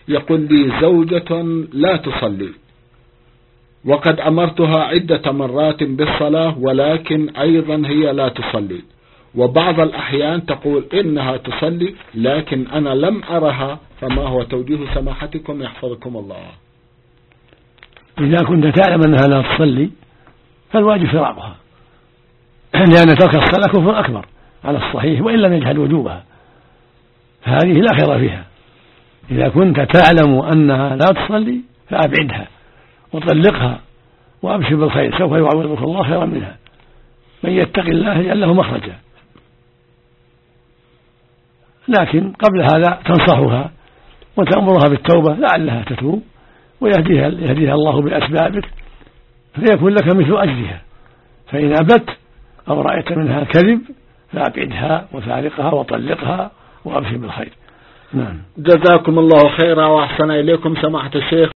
يقول لي زوجة لا تصلي وقد أمرتها عدة مرات بالصلاة ولكن أيضا هي لا تصلي، وبعض الأحيان تقول إنها تصلي لكن أنا لم أرها، فما هو توجيه سماحتكم يحفظكم الله؟ إذا كنت تعلم أنها لا تصلي فالواجب فراقها، لأن ترك الصلاة كفر أكبر على الصحيح وإن لم يجحد وجوبها، فهذه لا خير فيها. إذا كنت تعلم أنها لا تصلي فأبعدها وطلقها وأبشر بالخير، سوف يعوضك الله خيرا منها. من يتق الله يجعل له مخرجا. لكن قبل هذا تنصحها وتأمرها بالتوبة لعلها تتوب ويهديها الله بأسبابك فيكون لك مثل أجرها. فإن أبت أو رأيت منها كذب فأبعدها وفارقها وطلقها وأبشر بالخير. نعم. جزاكم الله خيرا وأحسن إليكم سماحة الشيخ.